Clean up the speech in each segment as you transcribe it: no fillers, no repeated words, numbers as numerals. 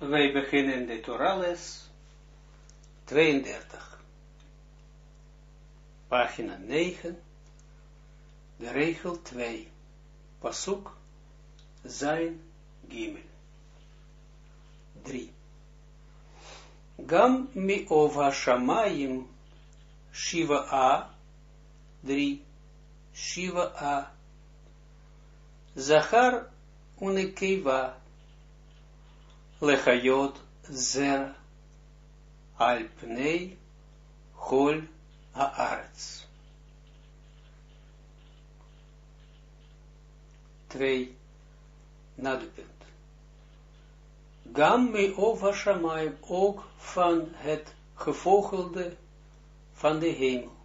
Wij beginnen de Torah-les 32. Pagina 9, de regel 2. Pasuk Zain Gimel 3. Gam mi ova shamayim Shiva 3. Shiva Zachar unekeva Lechayot Zer al pnei Chol haaretz. 2. Na de punt. Gam me over Shamayim, ook van het gevogelde van de hemel.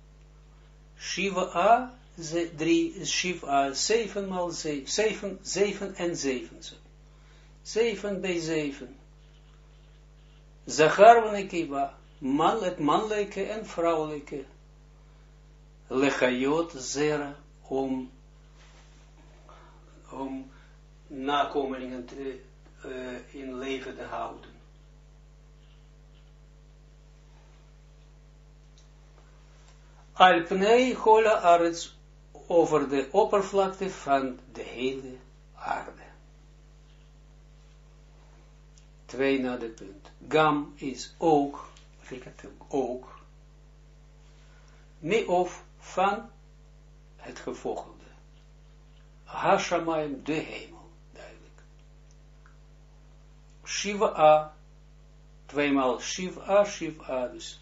Shiva 3, Shiva 7 maal 7, 7 en 7. 7 bij 7. Zachar en Nekiva, het mannelijke en vrouwelijke. Lechayot zera, om nakomelingen in leven te houden. Alpnei hola arets, over de oppervlakte van de hele aarde. 2 na de punt. Gam is ook, ook, me of van het gevogelde. Hashamayim, de hemel, duidelijk. Shiva, 2 maal Shiva, dus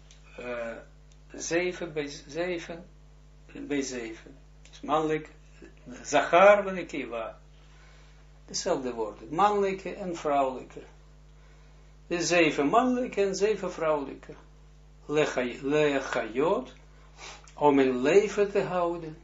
7 bij 7, bij 7. Dus mannelijk, Zachar en Nekiva. Dezelfde woorden, mannelijke en vrouwelijke. De 7 mannelijke en 7 vrouwelijke. Lechayot, om in leven te houden.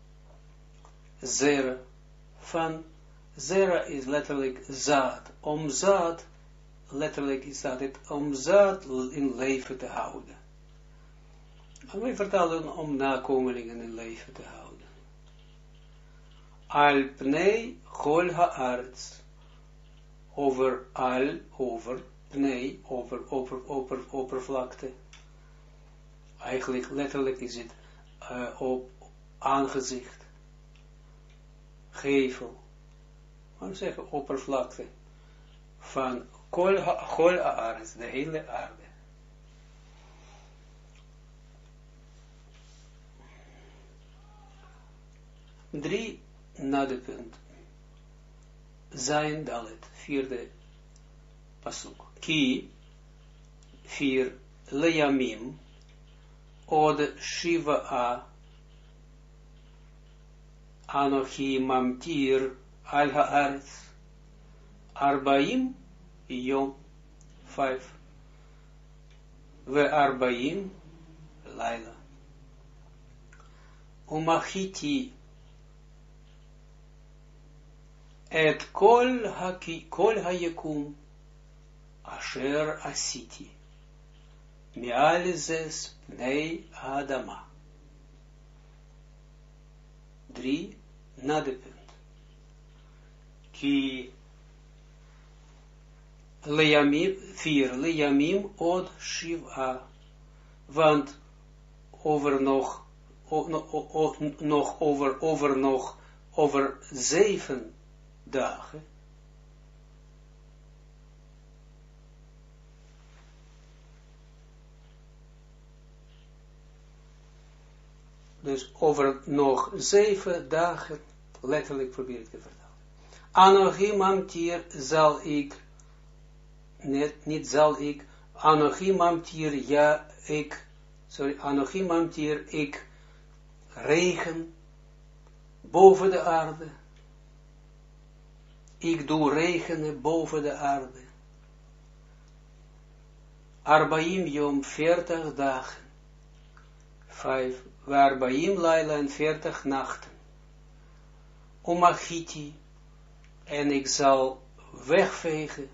Zera, van zera is letterlijk zaad. Om zaad, letterlijk is dat het, om zaad in leven te houden. En wij vertalen om nakomelingen in leven te houden. Al pnei chol haaretz, over al, over pnei, over oppervlakte. Eigenlijk letterlijk is het op aangezicht, gevel, maar we zeggen oppervlakte van chol haaretz, de hele aarde. Drie na de punt. Zijn dalet, 4e pasuk. Ki, 4, leyamim, od Shiva Anochi mamtir al haaretz, 40 yom, 5, ve 40 laila. Umachiti et kol hayekum asher asiti mializes pnei adama. 3 na de punt. Ki leyamim, 4 leyamim od Shiva, want over nog over 7 dagen. Dus over nog 7 dagen, letterlijk probeer ik te vertellen. Anochi mamtir zal ik, niet zal ik, Anochi mamtir, ja ik, Anochi mamtir, ik regen boven de aarde. Ik doe regenen boven de aarde. 40 yom, 40 dagen. 5, 40 laila en 40 nachten. Umachiti, en ik zal wegvegen.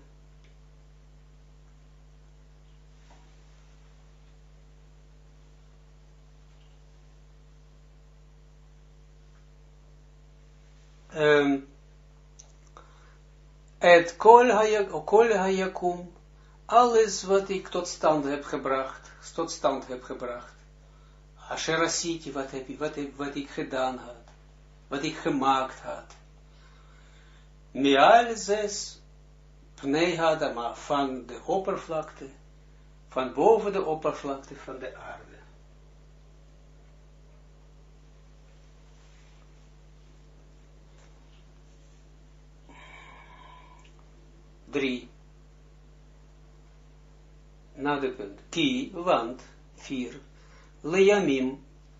et kol hayakum, alles wat ik tot stand heb gebracht, asher asiti, wat ik gedaan had, wat ik gemaakt had, mi'al zes, pnei hadama, van de oppervlakte, van boven de oppervlakte van de aarde. 3. Na de punt. Ki, want, 4. Leyamim,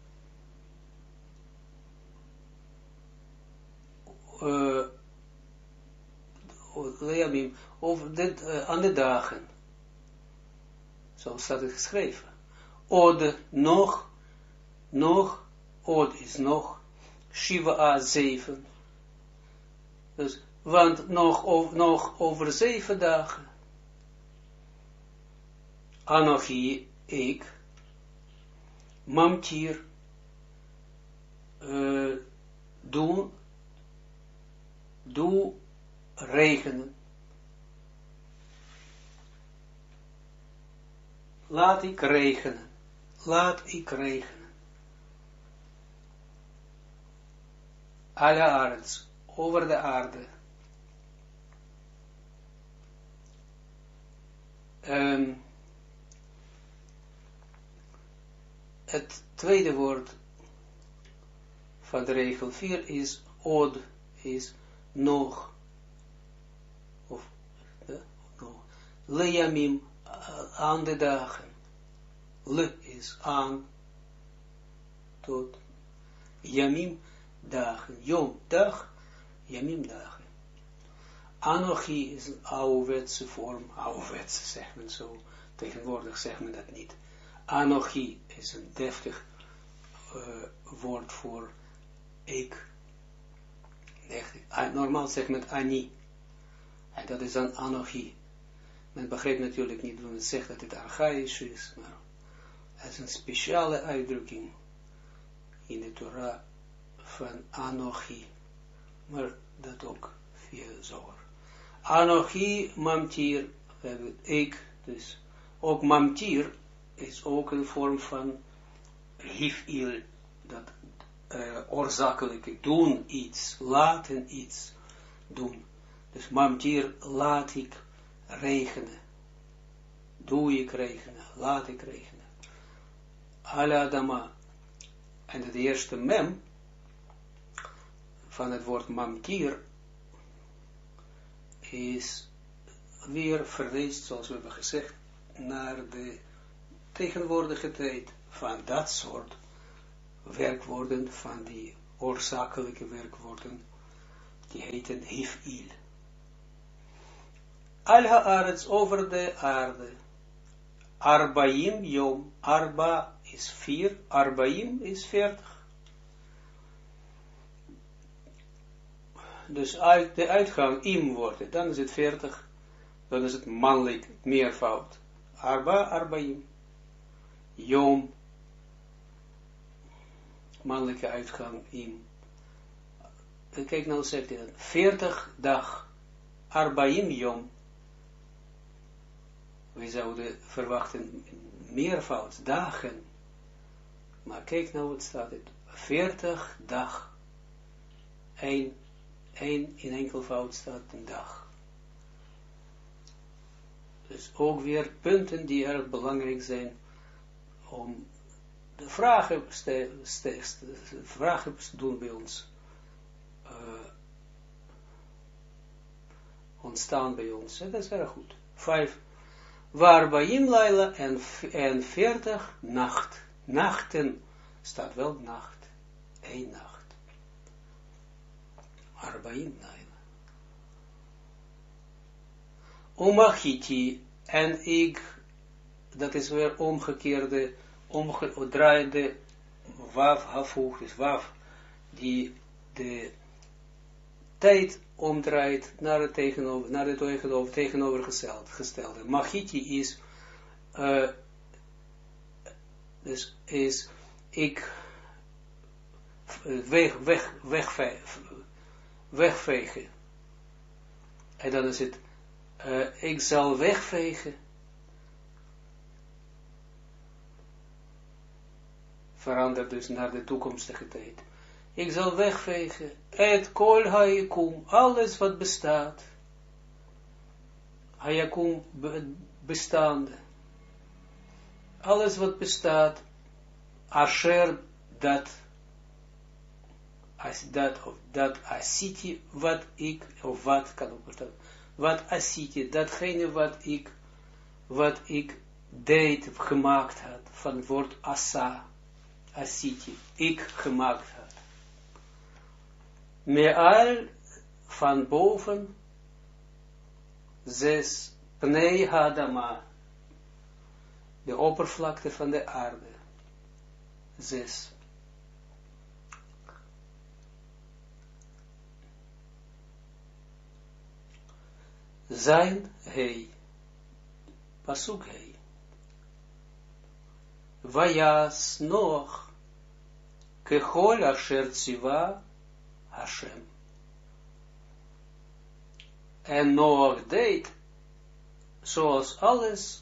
Leyamim, aan de dagen. Zo staat het geschreven. Od, nog, od is nog, Shiva 7. Dus, want nog over 7 dagen. Anochi, ik, mamtir, doe regenen. Laat ik regenen. Alle aards, over de aarde. Het tweede woord van de regel 4 is od, is nog. Of nog. Leyamim, aan de dagen. Le is aan, tot. Yamim, dagen. Yom, dag. Yamim, dagen. Anochi is een ouderwetse vorm. Ouderwetse, zegt men zo. Tegenwoordig zegt men dat niet. Anochi is een deftig woord voor ik. Normaal zegt men ani. En dat is dan anochi. Men begrijpt natuurlijk niet hoe het zegt dat het archaïsch is, maar het is een speciale uitdrukking in de Torah van anochi. Maar dat ook via Zohar. Anochi mamtir, we hebben ik, dus ook mamtir is ook een vorm van hifil, dat oorzakelijke, doen iets, laten iets doen. Dus mamtir, laat ik regenen, doe ik regenen, laat ik regenen. Ala adama, en het eerste mem van het woord mamtir is weer verweest, zoals we hebben gezegd, naar de tegenwoordige tijd van dat soort werkwoorden, van die oorzakelijke werkwoorden, die heten hifil. Al haaretz, over de aarde. Arbaim yom, arba is 4, arbaim is 40. Dus de uitgang im wordt, dan is het 40, dan is het mannelijk meervoud. Arba, arbaim. Yom, mannelijke uitgang im. En kijk nou, zegt hij dat, 40 dag, arbaim yom. We zouden verwachten meervoud, dagen. Maar kijk nou, wat staat het, 40 dag. In enkelvoud staat een dag. Dus ook weer punten die erg belangrijk zijn om de vragen doen bij ons, ontstaan bij ons. En dat is erg goed. 5. Waarbaim laila en 40 nacht. Nachten staat wel nacht. 1 nacht. Waarbaim laila. Omachiti en ik, dat is weer omgedraaide waf hafuch, dus waf, die de tijd omdraait naar het tegenovergestelde. Machiti is, dus is ik wegvegen. En dan is het, ik zal wegvegen, verander dus naar de toekomstige tijd. Ik zal wegvegen, et kol hayakum, alles wat bestaat, hayakum bestaande, alles wat bestaat, asher dat asiti, wat ik, of wat kan ook vertellen, wat asiti, datgene wat ik deed, gemaakt had, van het woord asa, asiti, ik gemaakt had. Me'al, van boven, 6, pnei hadama, de oppervlakte van de aarde, 6. Zijn hei, pasuk hei, vayas nog, kechol asher tziva Hashem. En Noach deed, zoals alles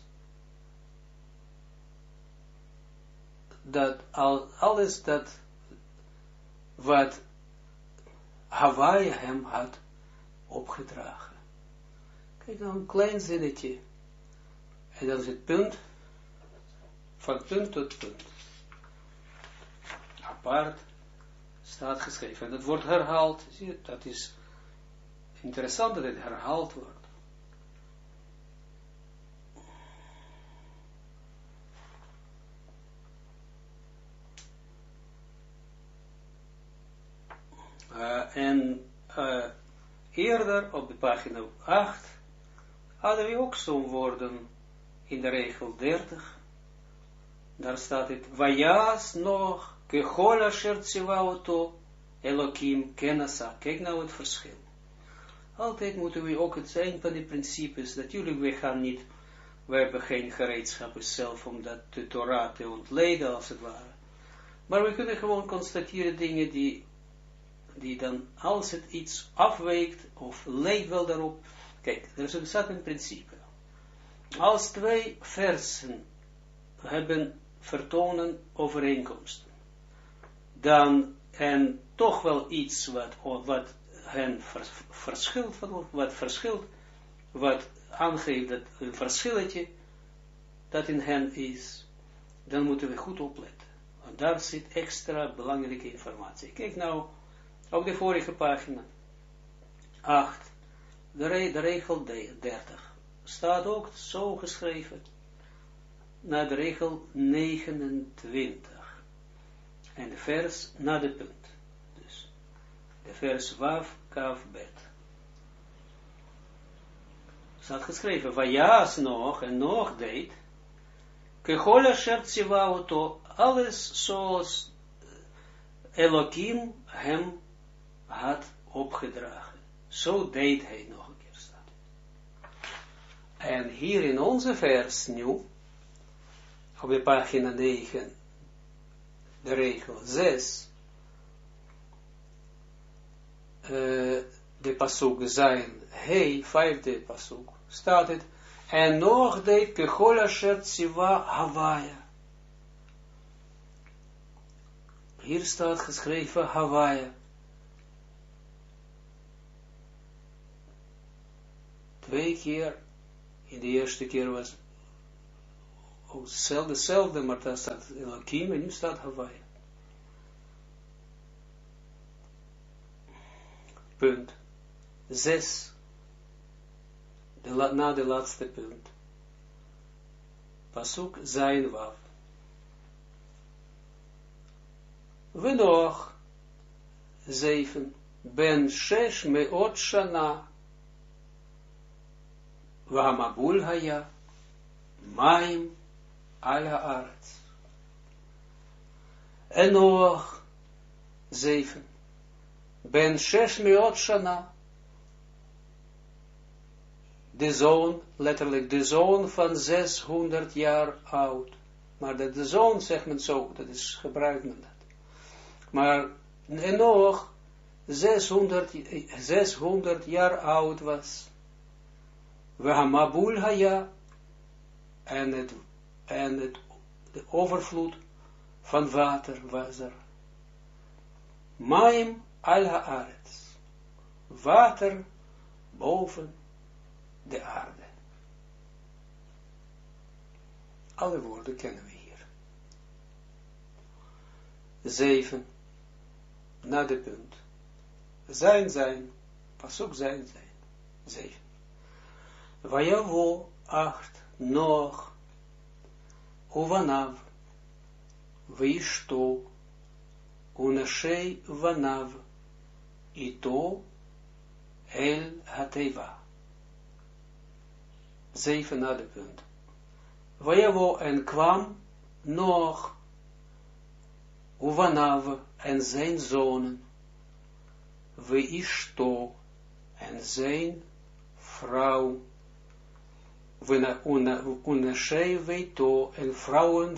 dat wat Hawaii hem had opgedragen. Kijk nou, een klein zinnetje. En dat is het punt, van punt tot punt. Apart staat geschreven. En dat wordt herhaald. Zie je, dat is interessant dat het herhaald wordt. Eerder op de pagina 8 hadden we ook zo'n woorden in de regel 30. Daar staat het, Vajas nog, kechol asher tziva oto, Elohim kenasa. Kijk nou het verschil. Altijd moeten we ook, het zijn van die principes, natuurlijk we hebben geen gereedschappen zelf om dat de Torah te ontleden als het ware. Maar we kunnen gewoon constateren dingen die dan, als het iets afwijkt, of lijkt wel daarop, kijk, er is een principe. Als 2 versen vertonen overeenkomsten, dan, en toch wel iets wat hen verschilt, wat aangeeft dat een verschilletje, dat in hen is, dan moeten we goed opletten. Want daar zit extra belangrijke informatie. Kijk nou, op de vorige pagina, 8, de regel 30, staat ook zo geschreven, naar de regel 29, en de vers na de punt, dus, de vers waf, kaf, bet. Staat geschreven, Vajas nog, en nog deed, kechol asher tziva oto, alles zoals Elohim hem had opgedragen. Zo deed hij nog een keer staat. En hier in onze vers nu, op de pagina 9, de regel 6, de pasuk zijn, hey, 5e pasuk, staat het, en nog deed kechol asher tziva Hawaia. Hier staat geschreven Hawaia. 2 keer, in de eerste keer was ook hetzelfde, maar daar staat Elohim en nu staat Hawaii. Punt 6, na de laatste punt. Pasuk zijn waf. We nog 7, ben 6 meot shana. V'hamabul haya, maim al haaretz. En nog 7. Ben 600 shana. De zoon, letterlijk de zoon van 600 jaar oud. Maar de zoon zegt men zo, dat is gebruikt men dat. Maar en nog 600 jaar oud was. Vehamabul haya, en de overvloed van water was er. Maim al haaretz, water boven de aarde. Alle woorden kennen we hier. 7. Na de punt. Zijn, pasuk zijn. 7. Vayavo 8. Nog. Uvanav. Vishto. Unashei vanav. Ito. El hateva. 7 na de punt. Vayavo en kwam nog. Uvanav en zijn zonen. Ishto en zijn vrouw. Unashei veito en vrouwen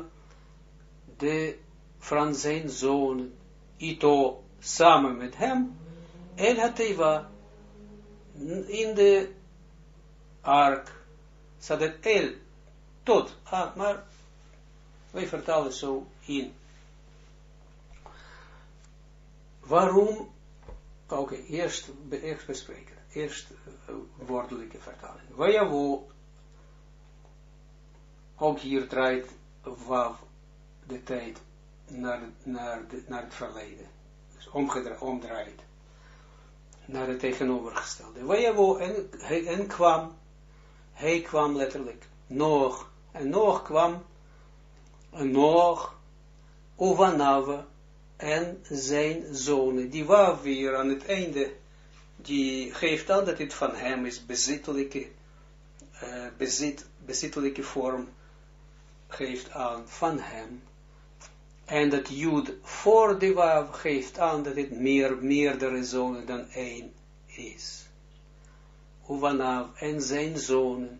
van zijn zonen. Ito samen met hem. El hateva in de ark. Zodat el tot. Maar wij vertalen zo in. Waarom? Oké, eerst bespreken. Eerst woordelijke vertaling. Vayavo, ook hier draait Wav de tijd naar het verleden. Dus omdraait. Naar het tegenovergestelde. Vayavo en kwam. Hij kwam letterlijk. Nog. En nog kwam. En nog. Uvanav en zijn zonen. Die Wav weer aan het einde. Die geeft aan dat het van hem is bezittelijke vorm geeft aan van hem. En dat Jud voor de Wav geeft aan dat het meerdere zonen dan één is. Uvanav en zijn zonen.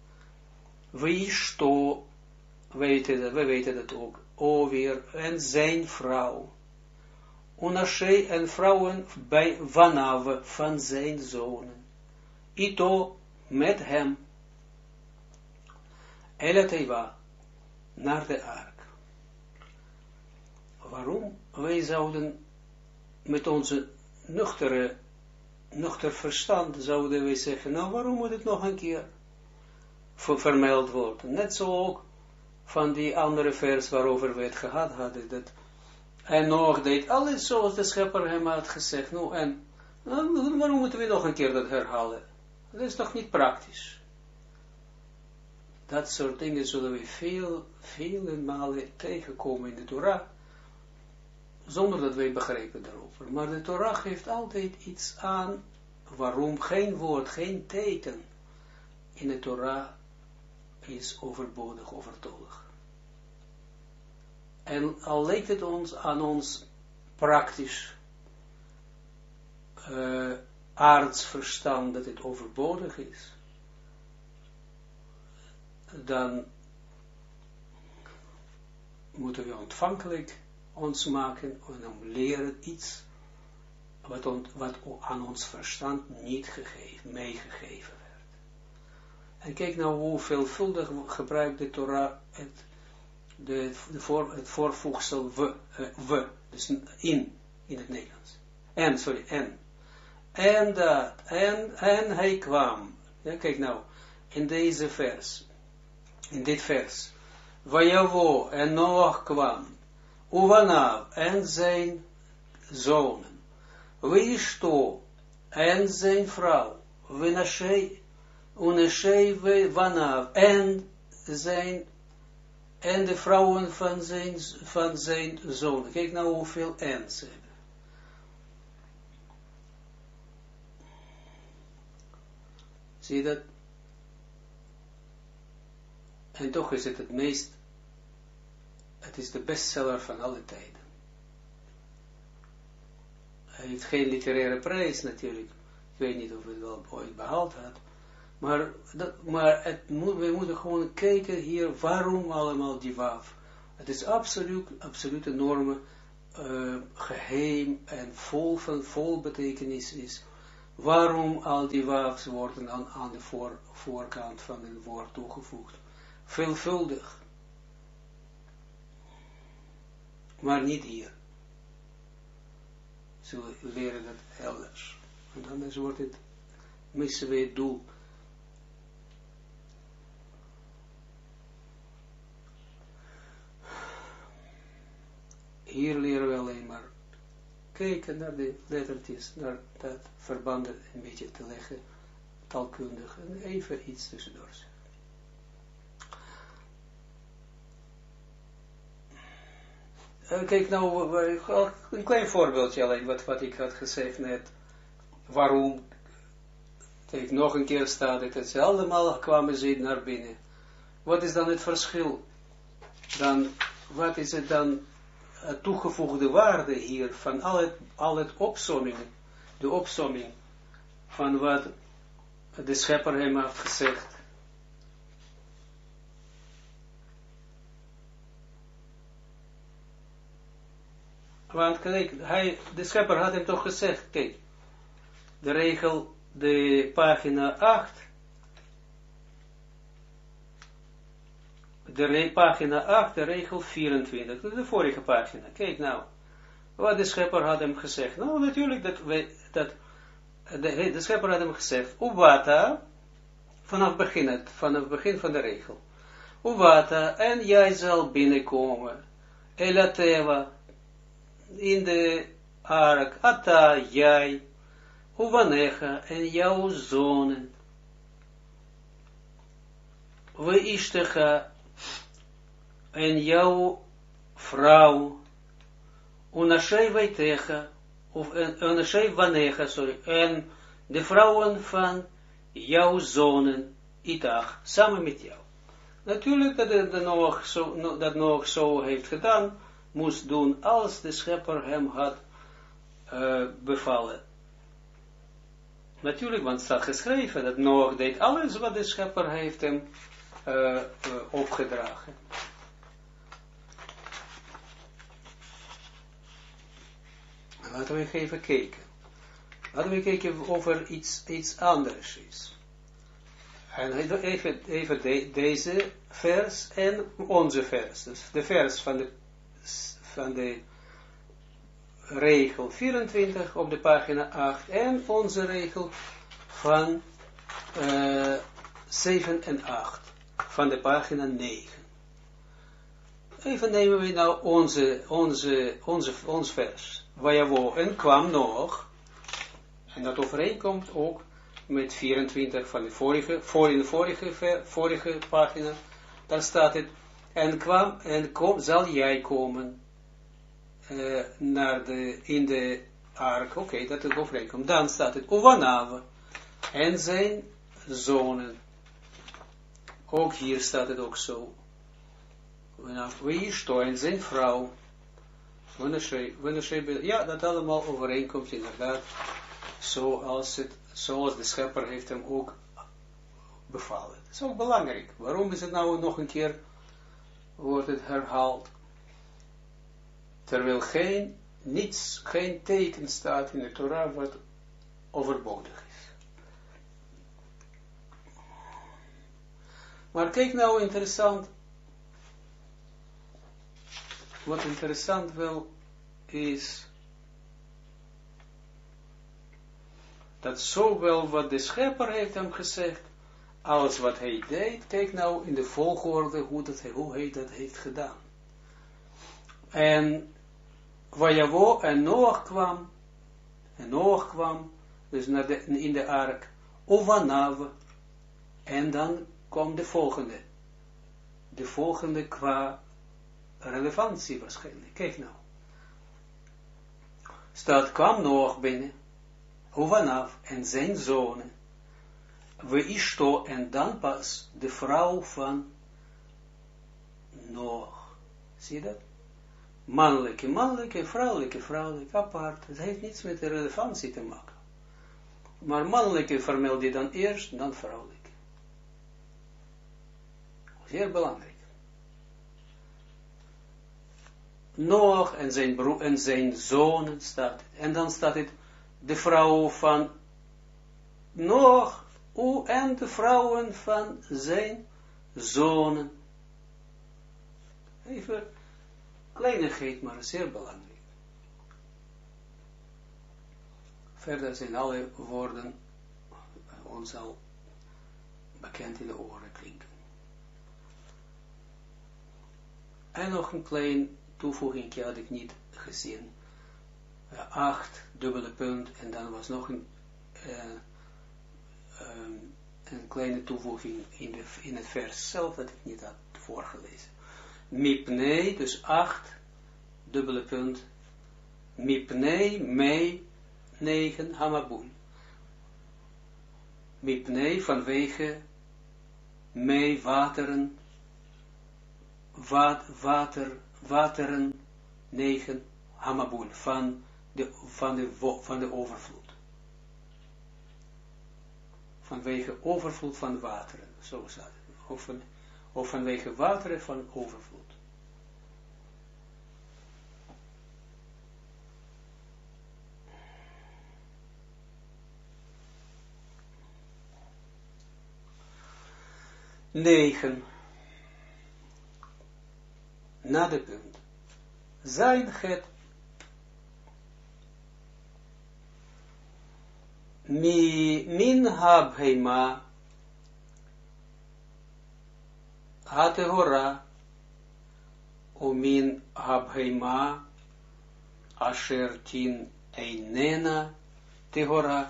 Ishto, we weten dat ook. Weer en zijn vrouw. Unashei en vrouwen bij Vanav van zijn zonen. Ito met hem. Elateva naar de ark. Waarom? Wij zouden met onze nuchter verstand zouden wij zeggen, nou waarom moet het nog een keer vermeld worden? Net zo ook van die andere vers waarover we het gehad hadden, dat en nog deed alles zoals de schepper hem had gezegd. Nou, en waarom moeten we nog een keer dat herhalen? Dat is toch niet praktisch. Dat soort dingen zullen we vele malen tegenkomen in de Torah, zonder dat wij begrijpen daarover. Maar de Torah geeft altijd iets aan, waarom geen woord, geen teken in de Torah is overbodig, overtollig. En al lijkt het aan ons praktisch aardsverstand dat het overbodig is, dan moeten we ontvankelijk ons maken en dan leren iets wat aan ons verstand niet meegegeven werd. En kijk nou hoe veelvuldig gebruikt de Torah het voorvoegsel we, dus in het Nederlands. En. En dat, en hij kwam. Ja, kijk nou, in dit vers. Vayavo, en Noach kwam. Uvanav, en zijn zonen. Ishto, en zijn vrouw. Unashei vanav, en de vrouwen van zijn zonen. Kijk nou hoeveel ens hebben. Zie je dat? En toch is het het is de bestseller van alle tijden. Hij heeft geen literaire prijs natuurlijk. Ik weet niet of hij het wel ooit behaald had. Maar we moeten gewoon kijken hier, waarom allemaal die Wav. Het is absoluut enorme geheim en vol betekenis is, Waarom al die waafs worden aan de voorkant van het woord toegevoegd? Veelvuldig. Maar niet hier. Zullen leren dat elders. Want anders wordt het, missen we het doel. Hier leren we alleen maar kijken naar de lettertjes, naar dat verbanden een beetje te leggen, taalkundig, en even iets tussendoor zeggen. Kijk nou, een klein voorbeeldje alleen, wat ik had gezegd net, waarom, kijk, nog een keer staat het, dat ze allemaal kwamen ze naar binnen. Wat is dan het verschil? Dan, wat is het dan, toegevoegde waarde hier, van al het opsommingen, de opsomming, van wat de schepper hem heeft gezegd. Want kijk, de schepper had hem toch gezegd, kijk, de regel, de pagina 8, pagina 8, de regel 24, de vorige pagina, kijk nou, wat de schepper had hem gezegd. Nou, natuurlijk, de schepper had hem gezegd, Uwata, vanaf begin van de regel, Uwata, en jij zal binnenkomen, Elateva, in de ark, Ata, jij, Uwanecha, en jouw zonen, We Ishtecha, en jouw vrouw, Unashei Weitecha, of Unashei Vanecha, sorry, en de vrouwen van jouw zonen, Itach, samen met jou. Natuurlijk dat Noach zo heeft gedaan, moest doen als de schepper hem had bevallen. Natuurlijk, want het staat geschreven dat Noach deed alles wat de schepper heeft hem opgedragen. Laten we even kijken. Laten we kijken of er iets anders is. En even deze vers en onze vers. Dus de vers van de regel 24 op de pagina 8 en onze regel van 7 en 8 van de pagina 9. Even nemen we nou ons vers. Vayavo, en kwam nog, en dat overeenkomt ook met 24 van de vorige pagina, daar staat het, zal jij komen in de ark, oké, dat het overeenkomt. Dan staat het, Uwanav, en zijn zonen. Ook hier staat het ook zo. Weishto, en zijn vrouw. Ja, dat allemaal overeenkomt inderdaad, zoals de schepper heeft hem ook bevallen. Dat is ook belangrijk. Waarom is het nou nog een keer, wordt het herhaald? Terwijl geen teken staat in de Torah wat overbodig is. Maar kijk nou interessant, wat interessant wel is, dat zowel wat de schepper heeft hem gezegd, als wat hij deed, kijk nou in de volgorde hoe hij dat heeft gedaan. En Vayavo, en Noach kwam, dus in de ark, Uwanav, en dan komt de volgende qua relevantie waarschijnlijk. Kijk nou. Staat, kwam Noach binnen, Uwanav, en zijn zonen, Weishto, en dan pas de vrouw van Noach. Zie je dat? Mannelijke, vrouwelijke, apart. Het heeft niets met de relevantie te maken. Maar mannelijke vermeld je dan eerst, dan vrouwelijke. Zeer belangrijk. Noach en zijn broer en zijn zonen staat het. En dan staat het, de vrouw van nog en de vrouwen van zijn zonen. Even kleinigheid, maar zeer belangrijk. Verder zijn alle woorden ons al bekend in de oren klinken. En nog een klein toevoeging had ik niet gezien. 8, dubbele punt, en dan was nog een kleine toevoeging in het vers zelf, dat ik niet had voorgelezen. Mipnei, dus 8, dubbele punt, Mipnei, mei, 9, hamabul. Mipnei, vanwege, mei, wateren, wateren, 9, hamabul, van de overvloed. Vanwege overvloed van wateren, zo staat het. Of vanwege wateren van overvloed. Negen. Na de punt. Zijn het min habheima hatehora umin habheima asher tin einena tehora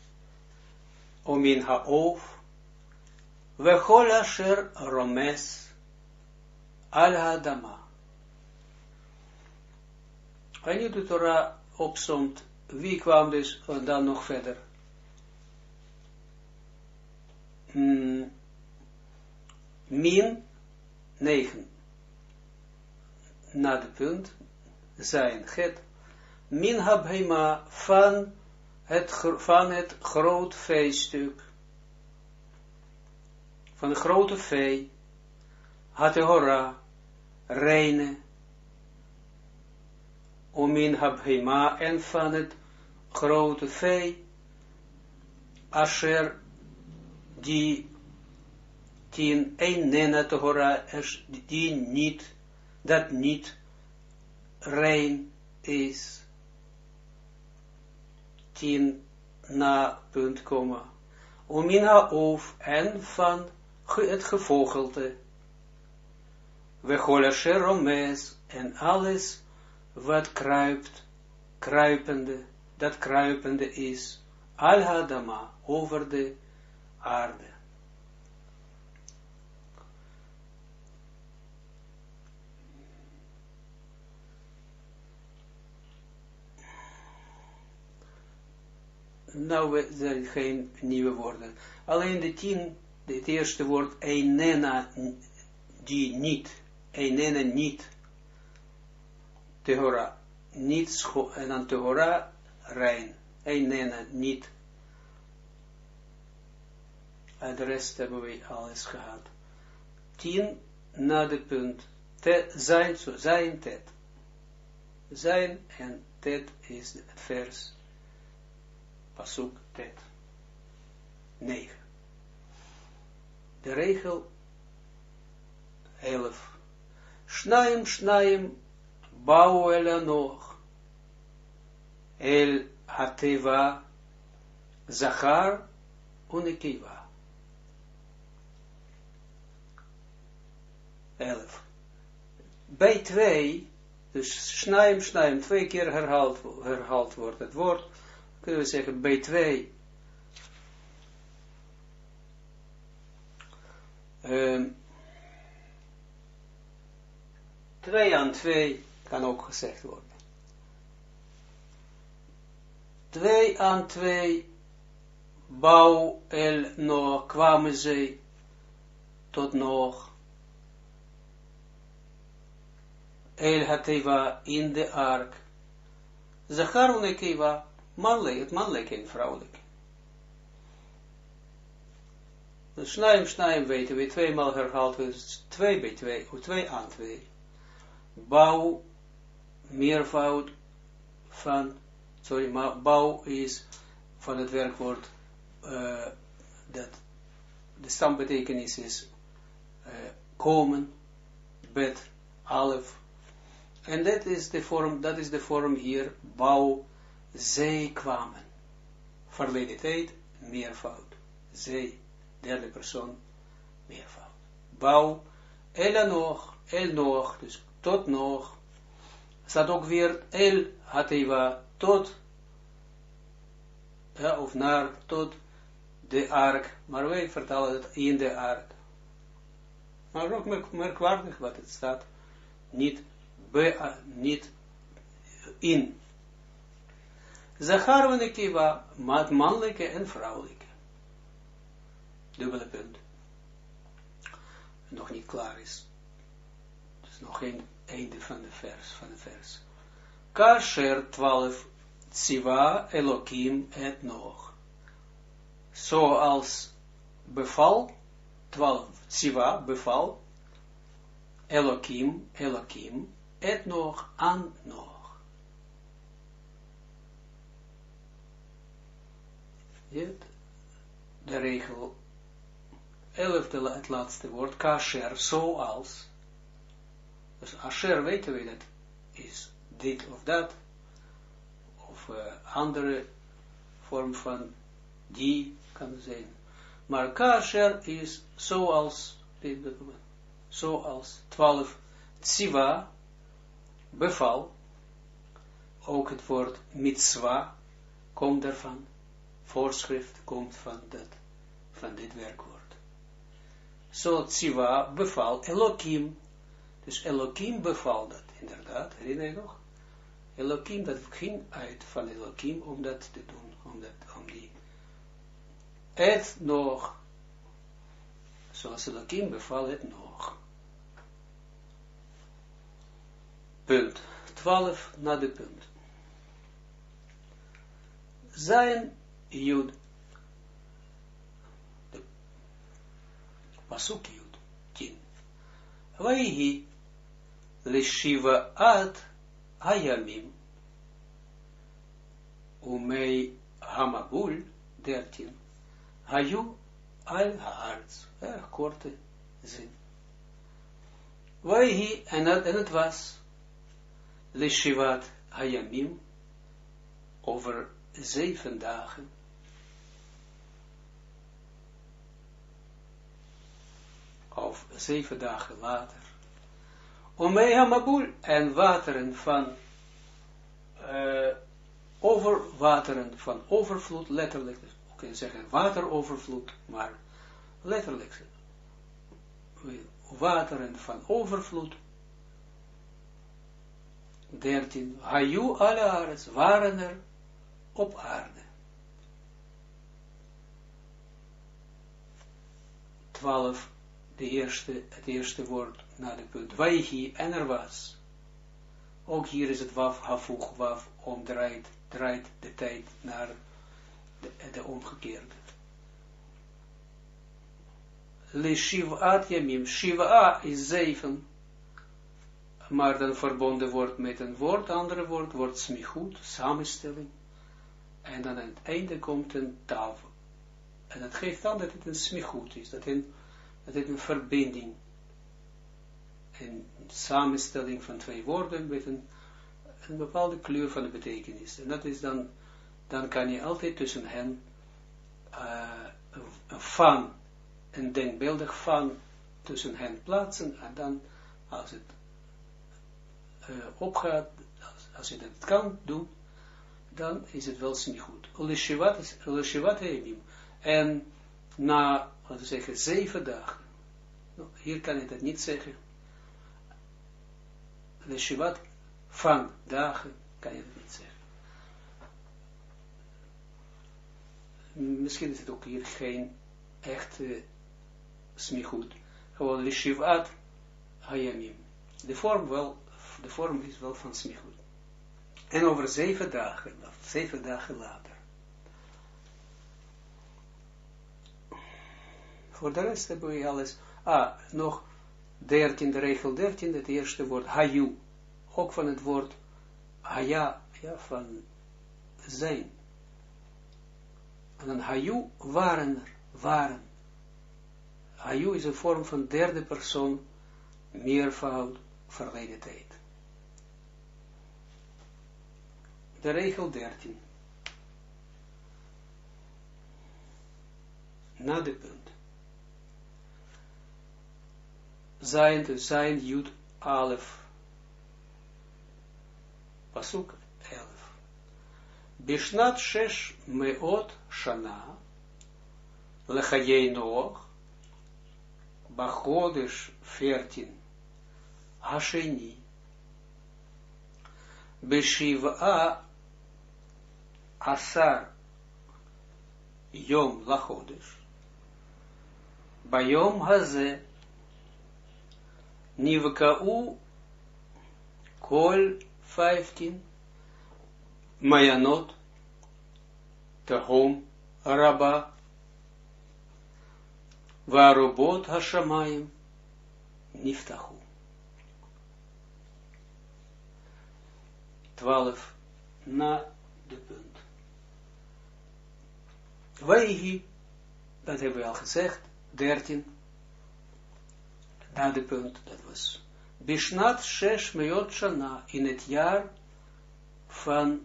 umin haof vechol asher romes al hadama. En nu de Torah opsomt, wie kwam dus dan nog verder? Min 9. Na de punt, zijn het, min habheima van het groot veestuk, van de grote vee, hatehora, reine, omin habheima, en van het grote vee, asher, die tien einena tehora, die niet, dat niet rein is. 10 na punt, komma. Omina of en van het gevogelte. Wechol asher romes, en alles wat kruipende, dat kruipende is, al hadama, over de aarde. Nou, er zijn geen nieuwe woorden. Alleen de 10, het eerste woord, einena, die niet, einena niet, tehora, niet, en dan tehora, rein, einena niet. En de rest hebben we alles gehad. 10 na de punt, zijn tet. Zijn en tet is het vers. Pasuk tet. 9. De regel 11. Shnaim bau el anoch. El hateva zachar unekiva. 11. Bij 2, dus shnaim, 2 keer herhaald wordt het woord. Kunnen we zeggen, bij 2, 2 aan 2 kan ook gezegd worden. 2 aan 2, bouw el Noach, kwamen zij tot Noach, el hateva in de ark, zachar unekiva, het mannelijke en vrouwelijke. Dus Shnaim weten we, 2 maal herhaald, dus 2 bij 2, of 2 aan 2. Bouw, meervoud van, bouw is van het werkwoord dat de stambetekenis is komen, bet, alef. En dat is de vorm hier, bouw, zij kwamen. Verleden tijd, meervoud. Zij, derde persoon, meervoud. Bouw, el nog, dus tot nog. Staat ook weer el hateva, tot, ja, of naar, tot de ark. Maar wij vertalen het in de ark. Maar ook merkwaardig wat het staat. Niet in. Zachar en Nekiva, mannelijke en vrouwelijke. Dubbele punt. Nog niet klaar is. Dus nog geen einde van de vers. Kasher 12, Tziva, Elohim et nog. Zoals beval, 12, Tziva, beval, Elohim, et nog, aan nog. De regel 11, het laatste woord, kasher, zoals. Dus asher weten we dat is dit of dat, of andere vorm van die kan zijn. Maar kasher is zoals, zoals 12, tziva, beval, ook het woord mitzwa komt ervan, voorschrift komt van dit werkwoord. Zo tziva beval Elohim, dus Elohim beval dat, inderdaad, herinner je nog? Elohim, dat ging uit van Elohim om dat te doen, om die het nog, zoals Elohim beval het nog. Punt 12 na de punt. Zijn Jud, de pasuk Jud, 10. Vaihi Lishivaat Hayamim Umei Hamabul 13 Hayu al Haaretz. Erg korte zin. Vaihi, en het was Lishivat Hayamim over 7 dagen. Of 7 dagen later. Omei Hamabul, en wateren van wateren van overvloed, letterlijk, we kunnen zeggen waterovervloed, maar letterlijk wateren van overvloed. 13. Hayu ala aretz, waren er op aarde. 12. Het eerste woord na de punt. Vaihi, en er was. Ook hier is het waf, hafuch, waf, omdraait, draait de tijd naar de omgekeerde. Le shivat yamim, shiva is 7, maar dan verbonden wordt met een woord, andere woord, wordt smichut, samenstelling, en dan aan het einde komt een tav. En dat geeft aan dat het een smichut is, dat het een verbinding, een samenstelling van 2 woorden met een bepaalde kleur van de betekenis. En dat is dan kan je altijd tussen hen een denkbeeldig van tussen hen plaatsen, en dan, als het opgaat, als je dat kan doen, dan is het wel smichut. Leshivat heimim. En na, laten we zeggen, 7 dagen. Nou, hier kan ik dat niet zeggen. Leshivat van dagen kan je dat niet zeggen. Misschien is het ook hier geen echte smichut. Gewoon leshivat hayamim. De vorm is wel van smichut. En over 7 dagen, of 7 dagen later. Voor de rest hebben we alles. Nog 13, de regel 13, het eerste woord, hayu. Ook van het woord haya, ja, van zijn. En dan hayu waren er, waren. Hayu is een vorm van derde persoon, meervoud, verleden tijd. De regel 13. Na de punt. Zijn Jud Alef. Pasuk 11. Bishnat 600 shana. Lechayei Noach. Bachodesh 14. Hasheni. Beshiva Asar Yom Lachodesh. Bayom Haze Nivka'u Kol 15 Mayanot Tahom Rabba Varobot Hashamayim Niftahu. 12 na de punt. Weihi, dat hebben we al gezegd, 13, na de punt, dat was Bishnat 600 shana, in het jaar van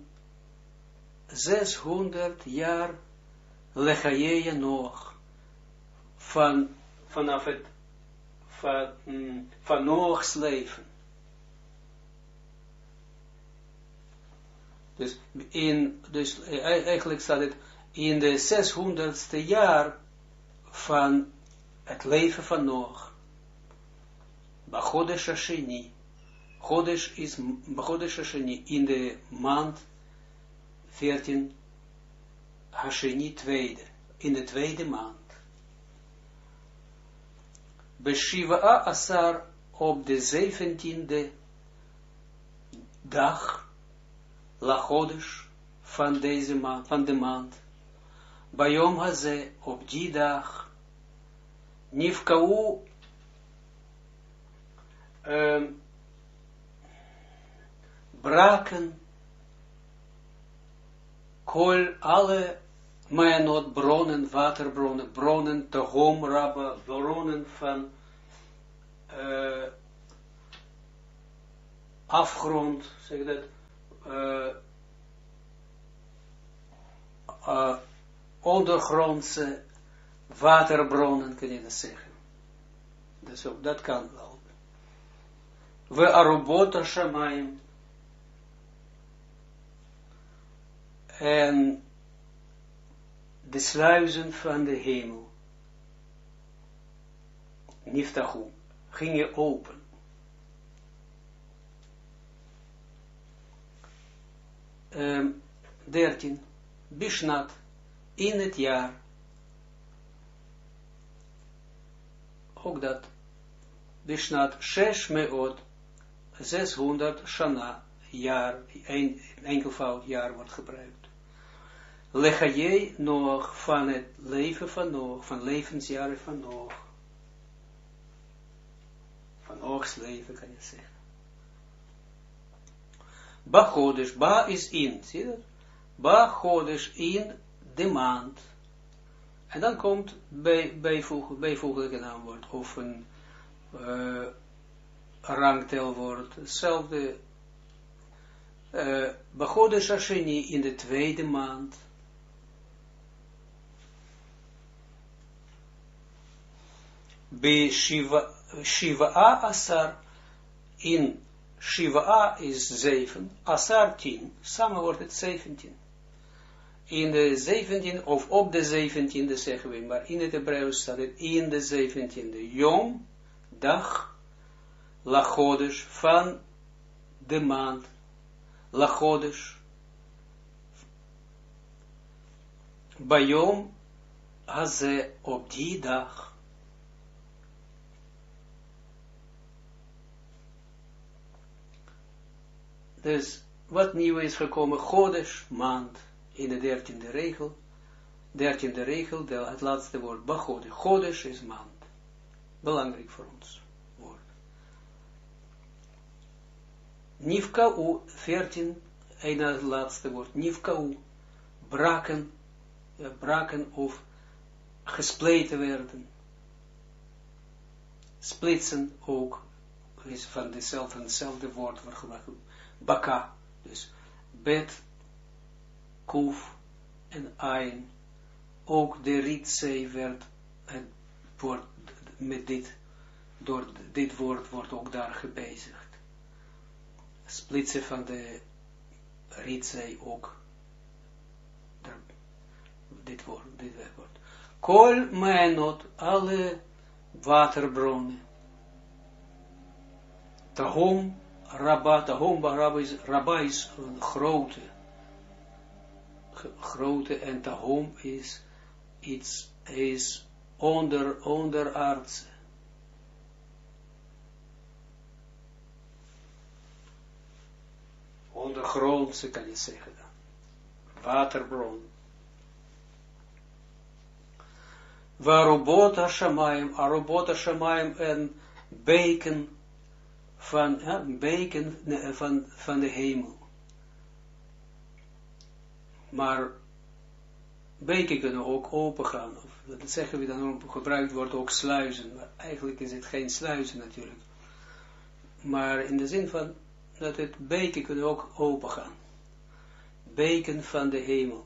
600 jaar Lechayeja Noach, vanaf het van Noachs leven. Dus eigenlijk staat het in de 600ste jaar van het leven van Noach. Bachodesh Hasheni. Bachodesh Hasheni in de maand 14 Hasheni tweede. In de tweede maand. Beshiva Asar op de 17e dag Lachodesh van deze maand, van de maand. Bayom Haze, op die dag, Nifkau, braken, kol alle Mayanot, bronnen, waterbronnen, bronnen, Tahom Rabba, bronnen van afgrond, zeg dat, ondergrondse waterbronnen, kun je dat zeggen. Dus ook dat kan wel. We arubot hashamayim. En de sluizen van de hemel. Niftahu. Gingen open. Um, 13. Bishnat. In het jaar. Ook dat. Bishnat 600 shana. Jaar. Enkelvoud jaar wordt gebruikt. Lechayei Noach, van het leven van Noach. Van levensjaren van Noach. Van Noachs leven kan je zeggen. Ba Chodesh, Ba is in, zie je dat? Ba Chodesh in de maand. En dan komt bijvoeglijke naamwoord, of een rangtelwoord, hetzelfde. Ba Chodesh Hasheni in de tweede maand. Be Shiva Asar in Shiva is 7, Asar 10, samen wordt het 17. In de 17, of op de 17e zeggen we, maar in het Hebreeuws staat het in de 17e. Yom, dag, Lachodesh, van de maand, Lachodesh, Bayom, Haze, op die dag. Dus wat nieuw is gekomen, Chodesh, maand, in de 13e regel. 13e regel, het laatste woord, Bachode. Chodesh is maand. Belangrijk voor ons woord. Nifkau, 14, het laatste woord, Nifkau, braken, braken of gespleten werden. Splitsen ook, is van hetzelfde woord gebruikt. Baka, dus bet, kuf en ayin. Ook de Rietzee werd, het woord met dit, door dit woord wordt ook daar gebezigd. Splitsen van de Rietzee ook, dit woord. Kol meenot, alle waterbronnen. Tahom, Rabba is een grote en Tahom is iets, is onderaardse. Ondergrondse kan je zeggen dan. Waterbron. Arubot Hashamayim en beken van de hemel. Maar beken kunnen ook open gaan. Of, dat zeggen we dan, gebruikt wordt ook sluizen. Maar eigenlijk is het geen sluizen natuurlijk. Maar in de zin van dat het beken kunnen ook open gaan. Beken van de hemel.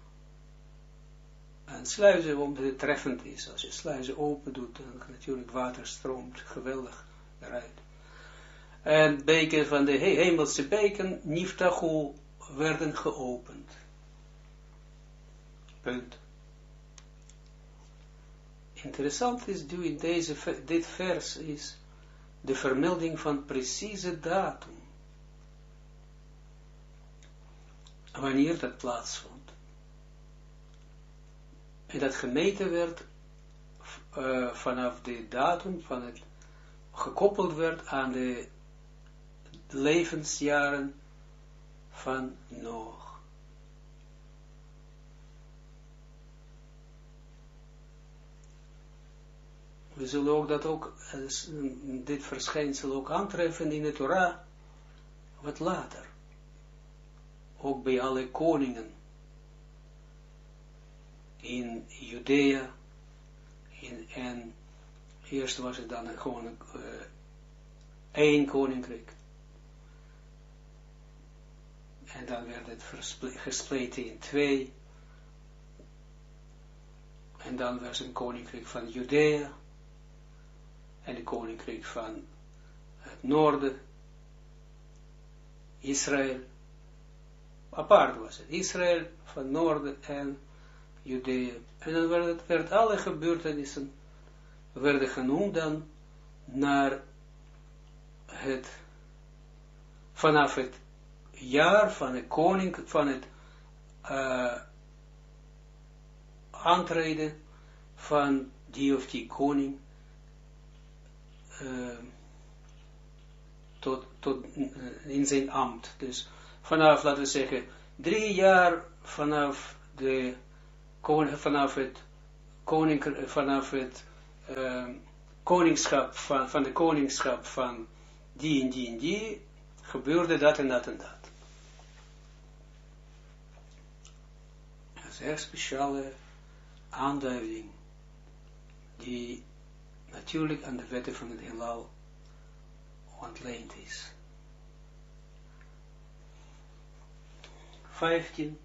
En sluizen omdat het treffend is. Als je sluizen open doet, dan natuurlijk water stroomt geweldig eruit. En beken van de hemelse beken, niftachu, werden geopend. Punt. Interessant is nu in dit vers is de vermelding van precieze datum. Wanneer dat plaatsvond. En dat gemeten werd vanaf de datum van het gekoppeld werd aan de levensjaren van Noach. We zullen ook dit verschijnsel ook aantreffen in de Torah wat later. Ook bij alle koningen. In Judea, en eerst was het dan gewoon één koninkrijk. En dan werd het gespleten in twee. En dan was een koninkrijk van Judea. En een koninkrijk van het noorden. Israël. Apart was het. Israël van noorden en Judea. En dan werd alle gebeurtenissen werden genoemd dan naar vanaf het jaar van de koning, van het aantreden van die of die koning tot in zijn ambt. Dus vanaf, laten we zeggen, 3 jaar vanaf het koningschap van de koningschap van die en die en die, gebeurde dat en dat en dat. Dat is een erg speciale aanduiding, die natuurlijk aan de wetten van het heelal ontleend is. 15.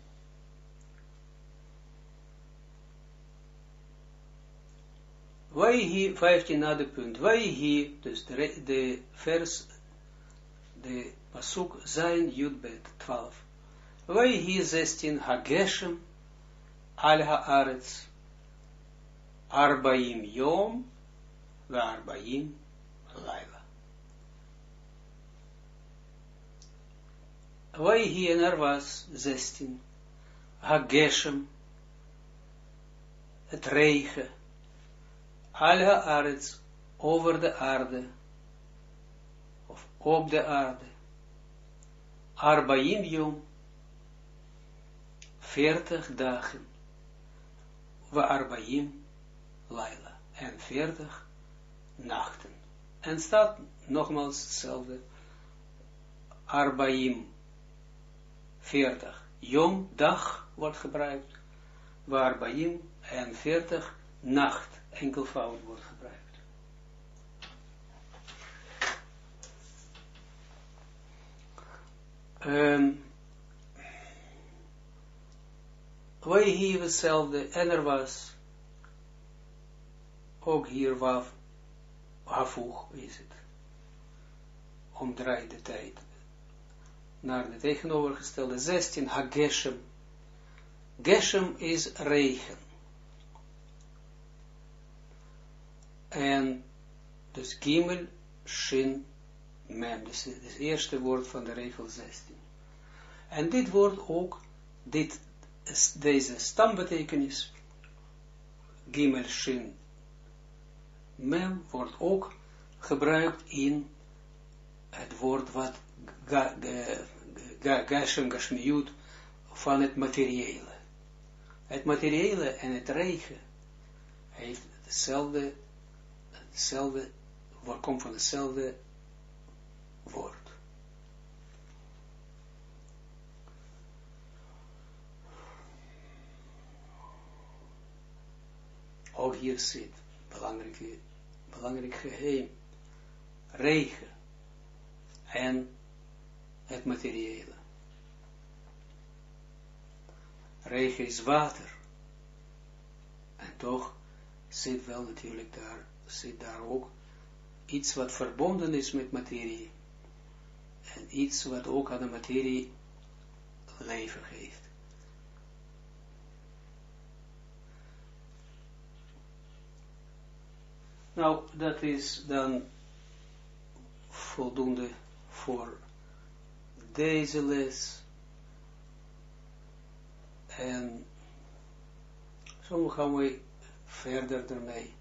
Wij 15 na de punt. Wij hier, dus de vers, de pasuk zijn Judbet 12. Wij hier 16 Hageshem al haaretz Arbaim yom ve Arbaim laila. Wij hier er was 16 Hageshem, het regen, al haaretz, over de aarde, of op de aarde, Arbaim yom, 40 dagen, we Arbaim laila, en 40 nachten. En staat nogmaals hetzelfde, Arbaim, 40, yom, dag, wordt gebruikt, waar Bayim en 40 nacht enkelvoud wordt gebruikt. Wij hier hetzelfde, en er was ook hier waf, hafuch is het, omdraai de tijd, naar de tegenovergestelde 16, hageshem. Geshem is regen. En dus Gimel, Shin, Mem, dus het eerste woord van de regel 16. En dit woord ook, deze stambetekenis, Gimel, Shin, Mem, wordt ook gebruikt in het woord wat Geshem, Gashmiut, van het materiële. Het materiële en het regen heeft hetzelfde komt van hetzelfde woord. Ook hier zit belangrijk geheim, regen en het materiële. Regen is water. En toch zit wel natuurlijk daar ook iets wat verbonden is met materie. En iets wat ook aan de materie leven geeft. Nou, dat is dan voldoende voor deze les. En zo gaan we verder ermee.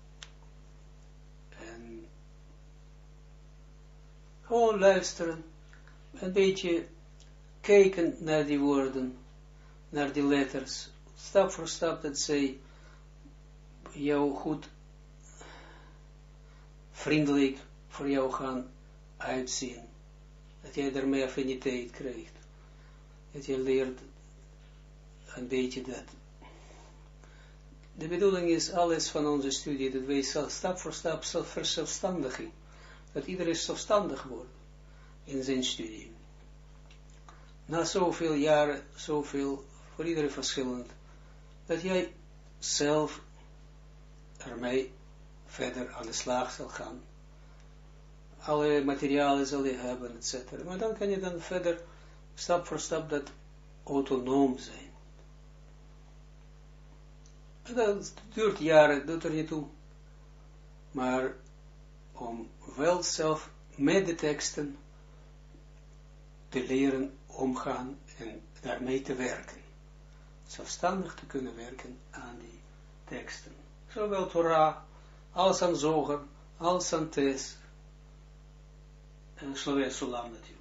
En gewoon luisteren. Een beetje kijken naar die woorden. Naar die letters. Stap voor stap dat zij jou goed vriendelijk voor jou gaan uitzien. Dat jij ermee affiniteit krijgt. Dat je leert een beetje dat. De bedoeling is alles van onze studie, dat wij stap voor stap verzelfstandigen. Dat iedereen zelfstandig wordt in zijn studie. Na zoveel jaren, zoveel, voor iedereen verschillend, dat jij zelf ermee verder aan de slag zal gaan. Alle materialen zal je hebben, etc. Maar dan kan je dan verder, stap voor stap, dat autonoom zijn. En dat duurt jaren, doet er niet toe. Maar om wel zelf met de teksten te leren omgaan en daarmee te werken. Zelfstandig te kunnen werken aan die teksten. Zowel Torah, als aan Zoger, als aan Tes. En Shlomo Sulam natuurlijk.